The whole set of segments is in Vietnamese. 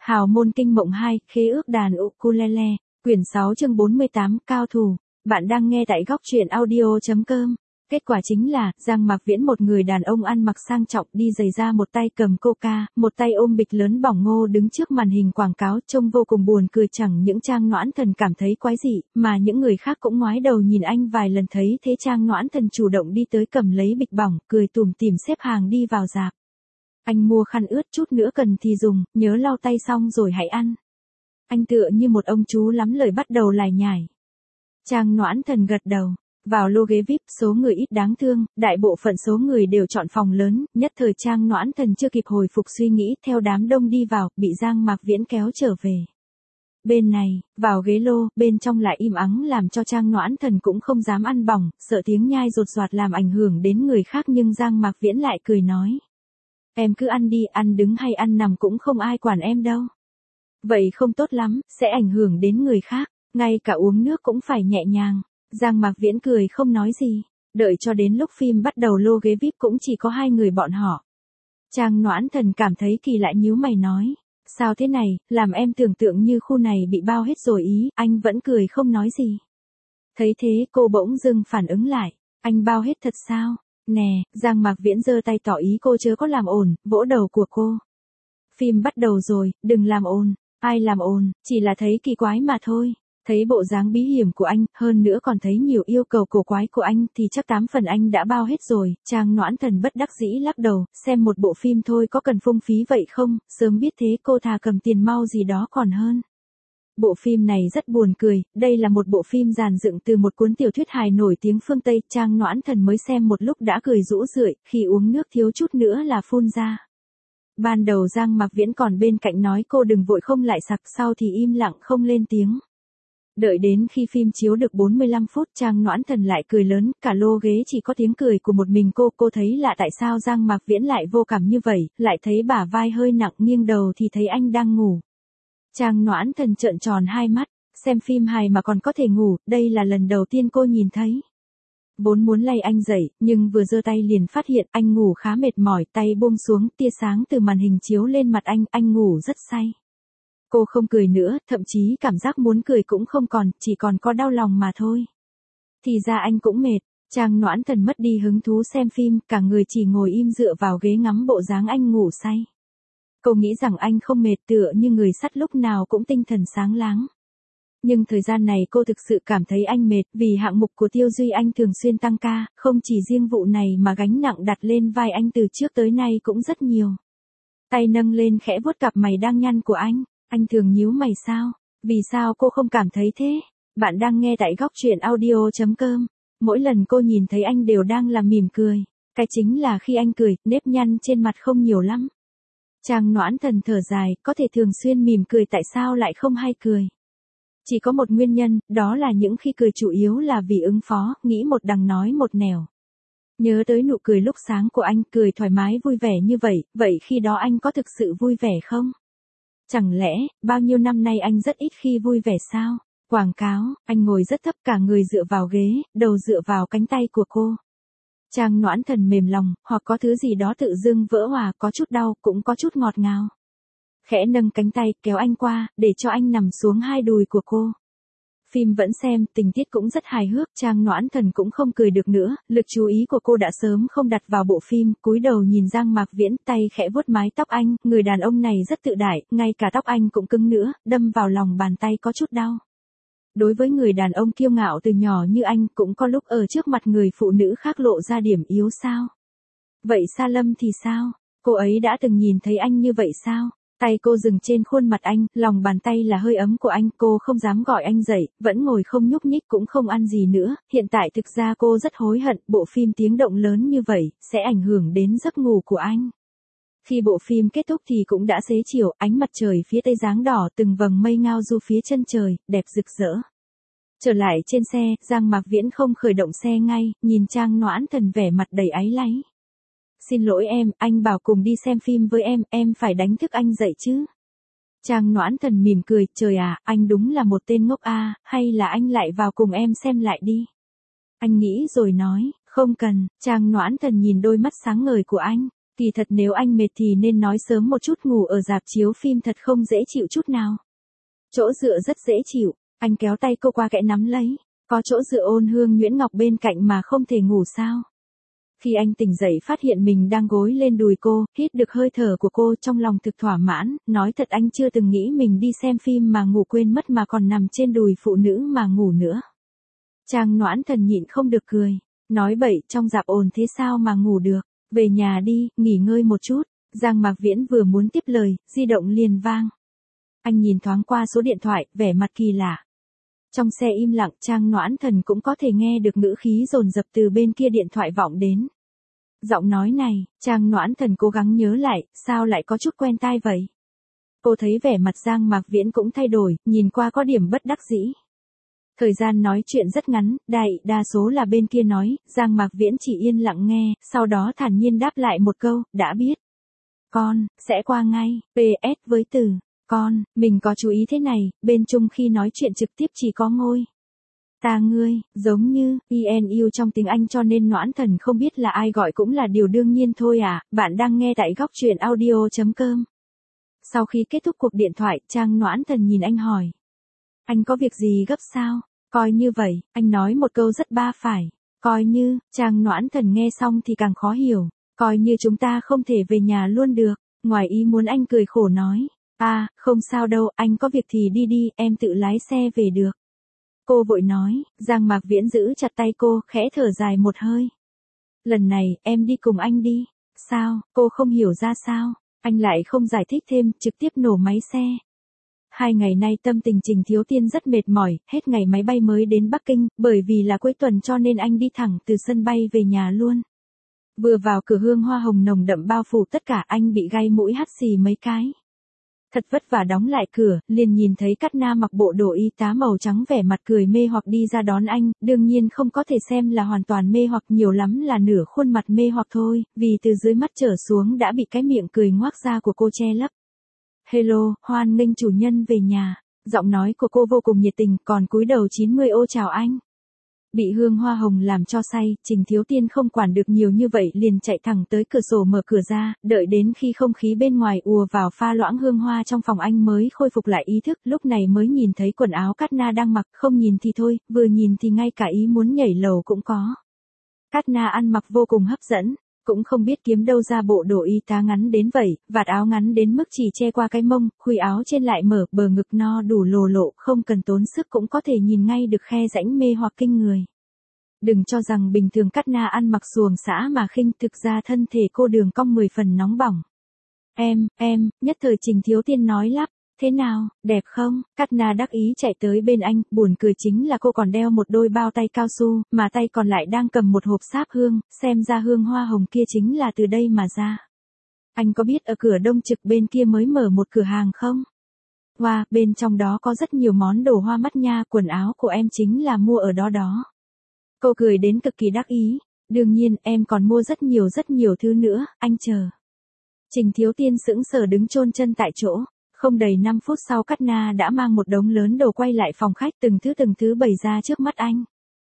Hào môn kinh mộng 2, khế ước đàn ukulele, quyển 6 chương 48, cao thủ. Bạn đang nghe tại góc truyện audio.com. Kết quả chính là, Giang Mạc Viễn một người đàn ông ăn mặc sang trọng đi giày da một tay cầm coca, một tay ôm bịch lớn bỏng ngô đứng trước màn hình quảng cáo trông vô cùng buồn cười, chẳng những Trang Noãn Thần cảm thấy quái dị, mà những người khác cũng ngoái đầu nhìn anh vài lần, thấy thế Trang Noãn Thần chủ động đi tới cầm lấy bịch bỏng, cười tủm tỉm xếp hàng đi vào rạp. Anh mua khăn ướt, chút nữa cần thì dùng, nhớ lau tay xong rồi hãy ăn. Anh tựa như một ông chú lắm lời bắt đầu lải nhải. Trang Noãn Thần gật đầu. Vào lô ghế VIP, số người ít đáng thương, đại bộ phận số người đều chọn phòng lớn, nhất thời Trang Noãn Thần chưa kịp hồi phục suy nghĩ, theo đám đông đi vào, bị Giang Mạc Viễn kéo trở về. Bên này, vào ghế lô, bên trong lại im ắng làm cho Trang Noãn Thần cũng không dám ăn bỏng, sợ tiếng nhai rột rạt làm ảnh hưởng đến người khác, nhưng Giang Mạc Viễn lại cười nói. Em cứ ăn đi, ăn đứng hay ăn nằm cũng không ai quản em đâu. Vậy không tốt lắm, sẽ ảnh hưởng đến người khác, ngay cả uống nước cũng phải nhẹ nhàng. Giang Mạc Viễn cười không nói gì, đợi cho đến lúc phim bắt đầu lô ghế VIP cũng chỉ có hai người bọn họ. Trang Noãn Thần cảm thấy kỳ lạ nhíu mày nói, sao thế này, làm em tưởng tượng như khu này bị bao hết rồi ý, anh vẫn cười không nói gì. Thấy thế cô bỗng dưng phản ứng lại, anh bao hết thật sao? Nè, Giang Mạc Viễn giơ tay tỏ ý cô chớ có làm ồn, vỗ đầu của cô. Phim bắt đầu rồi, đừng làm ồn, ai làm ồn, chỉ là thấy kỳ quái mà thôi. Thấy bộ dáng bí hiểm của anh, hơn nữa còn thấy nhiều yêu cầu cổ quái của anh thì chắc 8 phần anh đã bao hết rồi. Trang Noãn Thần bất đắc dĩ lắc đầu, xem một bộ phim thôi có cần phung phí vậy không, sớm biết thế cô thà cầm tiền mau gì đó còn hơn. Bộ phim này rất buồn cười, đây là một bộ phim dàn dựng từ một cuốn tiểu thuyết hài nổi tiếng phương Tây. Trang Noãn Thần mới xem một lúc đã cười rũ rượi, khi uống nước thiếu chút nữa là phun ra. Ban đầu Giang Mạc Viễn còn bên cạnh nói cô đừng vội không lại sặc, sau thì im lặng không lên tiếng. Đợi đến khi phim chiếu được 45 phút Trang Noãn Thần lại cười lớn, cả lô ghế chỉ có tiếng cười của một mình cô thấy lạ tại sao Giang Mạc Viễn lại vô cảm như vậy, lại thấy bả vai hơi nặng, nghiêng đầu thì thấy anh đang ngủ. Trang Noãn Thần trợn tròn hai mắt, xem phim hài mà còn có thể ngủ, đây là lần đầu tiên cô nhìn thấy. Vốn muốn lay anh dậy, nhưng vừa giơ tay liền phát hiện anh ngủ khá mệt mỏi, tay buông xuống, tia sáng từ màn hình chiếu lên mặt anh ngủ rất say. Cô không cười nữa, thậm chí cảm giác muốn cười cũng không còn, chỉ còn có đau lòng mà thôi. Thì ra anh cũng mệt, Trang Noãn Thần mất đi hứng thú xem phim, cả người chỉ ngồi im dựa vào ghế ngắm bộ dáng anh ngủ say. Cô nghĩ rằng anh không mệt, tựa như người sắt lúc nào cũng tinh thần sáng láng. Nhưng thời gian này cô thực sự cảm thấy anh mệt, vì hạng mục của Tiêu Duy anh thường xuyên tăng ca, không chỉ riêng vụ này mà gánh nặng đặt lên vai anh từ trước tới nay cũng rất nhiều. Tay nâng lên khẽ vuốt cặp mày đang nhăn của anh thường nhíu mày sao? Vì sao cô không cảm thấy thế? Bạn đang nghe tại góc truyện audio.com. Mỗi lần cô nhìn thấy anh đều đang làm mỉm cười. Cái chính là khi anh cười, nếp nhăn trên mặt không nhiều lắm. Trang Noãn Thần thở dài, có thể thường xuyên mỉm cười tại sao lại không hay cười? Chỉ có một nguyên nhân, đó là những khi cười chủ yếu là vì ứng phó, nghĩ một đằng nói một nẻo. Nhớ tới nụ cười lúc sáng của anh, cười thoải mái vui vẻ như vậy khi đó anh có thực sự vui vẻ không? Chẳng lẽ, bao nhiêu năm nay anh rất ít khi vui vẻ sao? Quảng cáo, anh ngồi rất thấp cả người dựa vào ghế, đầu dựa vào cánh tay của cô. Trang Noãn Thần mềm lòng, hoặc có thứ gì đó tự dưng vỡ hòa, có chút đau, cũng có chút ngọt ngào. Khẽ nâng cánh tay, kéo anh qua, để cho anh nằm xuống hai đùi của cô. Phim vẫn xem, tình tiết cũng rất hài hước, Trang Noãn Thần cũng không cười được nữa, lực chú ý của cô đã sớm không đặt vào bộ phim, cúi đầu nhìn Giang Mạc Viễn, tay khẽ vuốt mái tóc anh, người đàn ông này rất tự đại, ngay cả tóc anh cũng cứng nữa, đâm vào lòng bàn tay có chút đau. Đối với người đàn ông kiêu ngạo từ nhỏ như anh, cũng có lúc ở trước mặt người phụ nữ khác lộ ra điểm yếu sao? Vậy Sa Lâm thì sao? Cô ấy đã từng nhìn thấy anh như vậy sao? Tay cô dừng trên khuôn mặt anh, lòng bàn tay là hơi ấm của anh, cô không dám gọi anh dậy, vẫn ngồi không nhúc nhích cũng không ăn gì nữa, hiện tại thực ra cô rất hối hận, bộ phim tiếng động lớn như vậy, sẽ ảnh hưởng đến giấc ngủ của anh. Khi bộ phim kết thúc thì cũng đã xế chiều, ánh mặt trời phía tây dáng đỏ, từng vầng mây ngao du phía chân trời, đẹp rực rỡ. Trở lại trên xe, Giang Mạc Viễn không khởi động xe ngay, nhìn Trang Noãn Thần vẻ mặt đầy áy náy. Xin lỗi em, anh bảo cùng đi xem phim với em phải đánh thức anh dậy chứ. Trang Noãn Thần mỉm cười, trời à, anh đúng là một tên ngốc a, hay là anh lại vào cùng em xem lại đi. Anh nghĩ rồi nói, không cần, Trang Noãn Thần nhìn đôi mắt sáng ngời của anh. Kỳ thật nếu anh mệt thì nên nói sớm một chút, ngủ ở rạp chiếu phim thật không dễ chịu chút nào. Chỗ dựa rất dễ chịu, anh kéo tay cô qua kẽ nắm lấy, có chỗ dựa ôn hương nhuyễn ngọc bên cạnh mà không thể ngủ sao. Khi anh tỉnh dậy phát hiện mình đang gối lên đùi cô, hít được hơi thở của cô, trong lòng thực thỏa mãn, nói thật anh chưa từng nghĩ mình đi xem phim mà ngủ quên mất mà còn nằm trên đùi phụ nữ mà ngủ nữa. Trang Noãn Thần nhịn không được cười, nói bậy, trong rạp ồn thế sao mà ngủ được, về nhà đi, nghỉ ngơi một chút. Giang Mạc Viễn vừa muốn tiếp lời, di động liền vang. Anh nhìn thoáng qua số điện thoại, vẻ mặt kỳ lạ. Trong xe im lặng, Trang Noãn Thần cũng có thể nghe được ngữ khí dồn dập từ bên kia điện thoại vọng đến. Giọng nói này, Trang Noãn Thần cố gắng nhớ lại, sao lại có chút quen tai vậy? Cô thấy vẻ mặt Giang Mạc Viễn cũng thay đổi, nhìn qua có điểm bất đắc dĩ. Thời gian nói chuyện rất ngắn, đại đa số là bên kia nói, Giang Mạc Viễn chỉ yên lặng nghe, sau đó thản nhiên đáp lại một câu, đã biết. Con, sẽ qua ngay, PS với từ, con, mình có chú ý thế này, bên Trung khi nói chuyện trực tiếp chỉ có ngôi. Ta ngươi, giống như, INU trong tiếng Anh cho nên Noãn Thần không biết là ai gọi cũng là điều đương nhiên thôi à, bạn đang nghe tại góc truyện audio.com. Sau khi kết thúc cuộc điện thoại, Trang Noãn Thần nhìn anh hỏi. Anh có việc gì gấp sao? Coi như vậy, anh nói một câu rất ba phải. Coi như, Trang Noãn Thần nghe xong thì càng khó hiểu. Coi như chúng ta không thể về nhà luôn được. Ngoài ý muốn anh cười khổ nói. À, không sao đâu, anh có việc thì đi đi, em tự lái xe về được. Cô vội nói, Giang Mạc Viễn giữ chặt tay cô, khẽ thở dài một hơi. Lần này, em đi cùng anh đi. Sao, cô không hiểu ra sao? Anh lại không giải thích thêm, trực tiếp nổ máy xe. 2 ngày nay tâm tình Trình Thiếu Tiên rất mệt mỏi, hết ngày máy bay mới đến Bắc Kinh, bởi vì là cuối tuần cho nên anh đi thẳng từ sân bay về nhà luôn. Vừa vào cửa hương hoa hồng nồng đậm bao phủ tất cả, anh bị gai mũi hắt xì mấy cái. Thật vất vả đóng lại cửa, liền nhìn thấy Cát Na mặc bộ đồ y tá màu trắng vẻ mặt cười mê hoặc đi ra đón anh, đương nhiên không có thể xem là hoàn toàn mê hoặc, nhiều lắm là nửa khuôn mặt mê hoặc thôi, vì từ dưới mắt trở xuống đã bị cái miệng cười ngoác ra của cô che lấp. Hello, hoan nghênh chủ nhân về nhà. Giọng nói của cô vô cùng nhiệt tình, còn cúi đầu 90 ô chào anh. Bị hương hoa hồng làm cho say, Trình Thiếu Tiên không quản được nhiều như vậy liền chạy thẳng tới cửa sổ mở cửa ra, đợi đến khi không khí bên ngoài ùa vào pha loãng hương hoa trong phòng anh mới khôi phục lại ý thức, lúc này mới nhìn thấy quần áo Cát Na đang mặc, không nhìn thì thôi, vừa nhìn thì ngay cả ý muốn nhảy lầu cũng có. Cát Na ăn mặc vô cùng hấp dẫn. Cũng không biết kiếm đâu ra bộ đồ y tá ngắn đến vậy, vạt áo ngắn đến mức chỉ che qua cái mông, khuỷu áo trên lại mở, bờ ngực no đủ lồ lộ, không cần tốn sức cũng có thể nhìn ngay được khe rãnh mê hoặc kinh người. Đừng cho rằng bình thường Cát Na ăn mặc xuồng xã mà khinh, thực ra thân thể cô đường cong 10 phần nóng bỏng. Em, nhất thời Trình Thiếu Tiên nói lắp. Thế nào, đẹp không? Cát Na đắc ý chạy tới bên anh, buồn cười chính là cô còn đeo một đôi bao tay cao su, mà tay còn lại đang cầm một hộp sáp hương, xem ra hương hoa hồng kia chính là từ đây mà ra. Anh có biết ở cửa Đông Trực bên kia mới mở một cửa hàng không? Wow, bên trong đó có rất nhiều món đồ hoa mắt nha, quần áo của em chính là mua ở đó đó. Cô cười đến cực kỳ đắc ý, đương nhiên em còn mua rất nhiều thứ nữa, anh chờ. Trình Thiếu Tiên sững sờ đứng chôn chân tại chỗ. Không đầy 5 phút sau Cát Na đã mang một đống lớn đồ quay lại phòng khách, từng thứ bày ra trước mắt anh.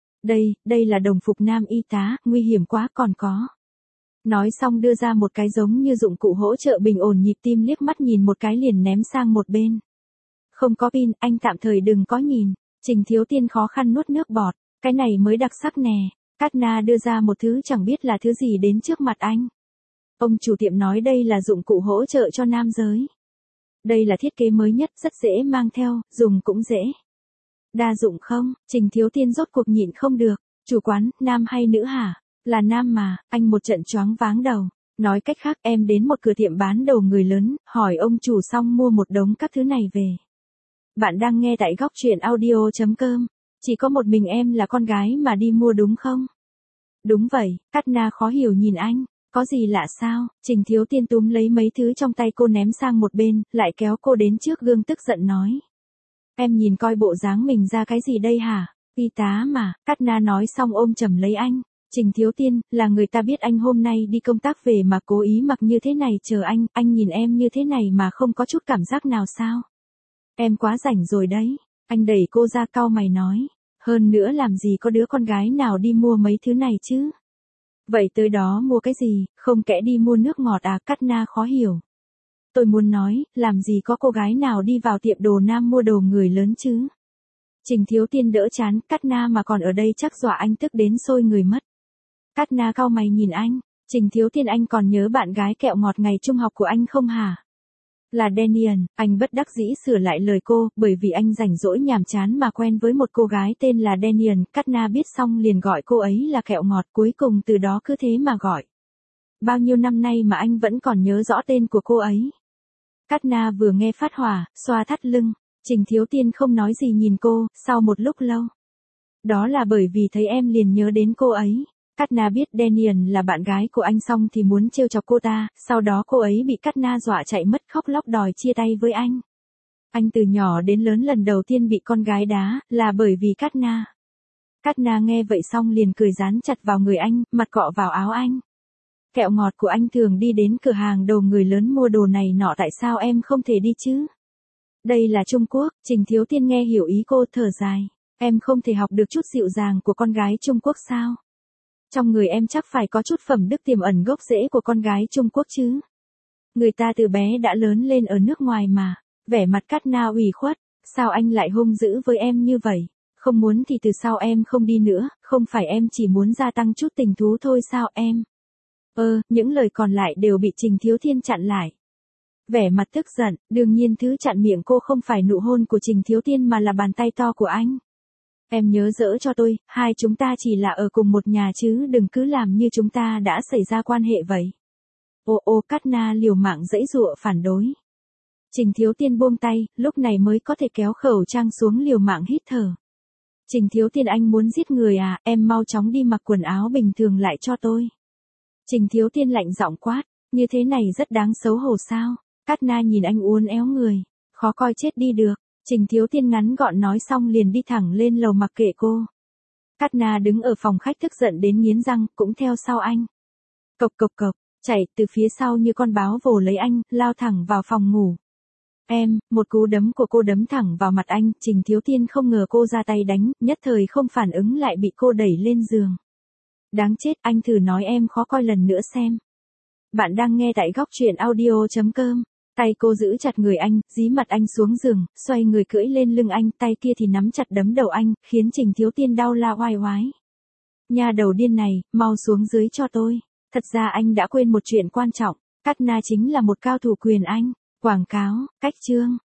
Đây là đồng phục nam y tá, nguy hiểm quá còn có. Nói xong đưa ra một cái giống như dụng cụ hỗ trợ bình ổn nhịp tim, liếc mắt nhìn một cái liền ném sang một bên. Không có pin, anh tạm thời đừng có nhìn. Trình Thiếu Tiên khó khăn nuốt nước bọt, cái này mới đặc sắc nè. Cát Na đưa ra một thứ chẳng biết là thứ gì đến trước mặt anh. Ông chủ tiệm nói đây là dụng cụ hỗ trợ cho nam giới. Đây là thiết kế mới nhất, rất dễ mang theo, dùng cũng dễ. Đa dụng không? Trình Thiếu Tiên rốt cuộc nhịn không được. Chủ quán, nam hay nữ hả? Là nam mà, anh một trận choáng váng đầu. Nói cách khác, em đến một cửa tiệm bán đồ người lớn, hỏi ông chủ xong mua một đống các thứ này về. Bạn đang nghe tại góc truyện audio.com. Chỉ có một mình em là con gái mà đi mua đúng không? Đúng vậy, Cát Na khó hiểu nhìn anh. Có gì lạ sao? Trình Thiếu Tiên túm lấy mấy thứ trong tay cô ném sang một bên, lại kéo cô đến trước gương tức giận nói. Em nhìn coi bộ dáng mình ra cái gì đây hả? Y tá mà, Cát Na nói xong ôm chầm lấy anh. Trình Thiếu Tiên, là người ta biết anh hôm nay đi công tác về mà cố ý mặc như thế này chờ anh nhìn em như thế này mà không có chút cảm giác nào sao? Em quá rảnh rồi đấy. Anh đẩy cô ra cau mày nói. Hơn nữa làm gì có đứa con gái nào đi mua mấy thứ này chứ? Vậy tới đó mua cái gì, không kẽ đi mua nước ngọt à? Cát Na khó hiểu. Tôi muốn nói, làm gì có cô gái nào đi vào tiệm đồ nam mua đồ người lớn chứ? Trình Thiếu Tiên đỡ chán, Cát Na mà còn ở đây chắc dọa anh tức đến sôi người mất. Cát Na cau mày nhìn anh, Trình Thiếu Tiên anh còn nhớ bạn gái kẹo ngọt ngày trung học của anh không hả? Là Daniel, anh bất đắc dĩ sửa lại lời cô, bởi vì anh rảnh rỗi nhàm chán mà quen với một cô gái tên là Daniel, Cát Na biết xong liền gọi cô ấy là kẹo ngọt, cuối cùng từ đó cứ thế mà gọi. Bao nhiêu năm nay mà anh vẫn còn nhớ rõ tên của cô ấy. Cát Na vừa nghe phát hỏa, xoa thắt lưng, Trình Thiếu Tiên không nói gì nhìn cô, sau một lúc lâu. Đó là bởi vì thấy em liền nhớ đến cô ấy. Cát Na biết Daniel là bạn gái của anh xong thì muốn trêu chọc cô ta, sau đó cô ấy bị Cát Na dọa chạy mất khóc lóc đòi chia tay với anh. Anh từ nhỏ đến lớn lần đầu tiên bị con gái đá, là bởi vì Cát Na. Cát Na nghe vậy xong liền cười dán chặt vào người anh, mặt cọ vào áo anh. Kẹo ngọt của anh thường đi đến cửa hàng đồ người lớn mua đồ này nọ, tại sao em không thể đi chứ? Đây là Trung Quốc, Trình Thiếu Tiên nghe hiểu ý cô thở dài. Em không thể học được chút dịu dàng của con gái Trung Quốc sao? Trong người em chắc phải có chút phẩm đức tiềm ẩn gốc rễ của con gái Trung Quốc chứ. Người ta từ bé đã lớn lên ở nước ngoài mà. Vẻ mặt Cát Na ủy khuất, sao anh lại hung dữ với em như vậy? Không muốn thì từ sau em không đi nữa, không phải em chỉ muốn gia tăng chút tình thú thôi sao em? Những lời còn lại đều bị Trình Thiếu Thiên chặn lại. Vẻ mặt tức giận, đương nhiên thứ chặn miệng cô không phải nụ hôn của Trình Thiếu Thiên mà là bàn tay to của anh. Em nhớ dỡ cho tôi, hai chúng ta chỉ là ở cùng một nhà chứ đừng cứ làm như chúng ta đã xảy ra quan hệ vậy. Cát Na liều mạng giãy giụa phản đối. Trình Thiếu Tiên buông tay, lúc này mới có thể kéo khẩu trang xuống liều mạng hít thở. Trình Thiếu Tiên anh muốn giết người à, em mau chóng đi mặc quần áo bình thường lại cho tôi. Trình Thiếu Tiên lạnh giọng quát, như thế này rất đáng xấu hổ sao? Cát Na nhìn anh uốn éo người, khó coi chết đi được. Trình Thiếu Tiên ngắn gọn nói xong liền đi thẳng lên lầu mặc kệ cô. Cát Na đứng ở phòng khách tức giận đến nghiến răng, cũng theo sau anh. Cộc cộc cộc, chạy từ phía sau như con báo vồ lấy anh, lao thẳng vào phòng ngủ. Một cú đấm của cô đấm thẳng vào mặt anh, Trình Thiếu Tiên không ngờ cô ra tay đánh, nhất thời không phản ứng lại bị cô đẩy lên giường. Đáng chết, anh thử nói em khó coi lần nữa xem. Bạn đang nghe tại góc truyện audio.com. Tay cô giữ chặt người anh, dí mặt anh xuống giường, xoay người cưỡi lên lưng anh, tay kia thì nắm chặt đấm đầu anh, khiến Trình Thiếu Tiên đau la oai oái. Nhà đầu điên này, mau xuống dưới cho tôi. Thật ra anh đã quên một chuyện quan trọng, Cát Na chính là một cao thủ quyền Anh. Quảng cáo, cách chương.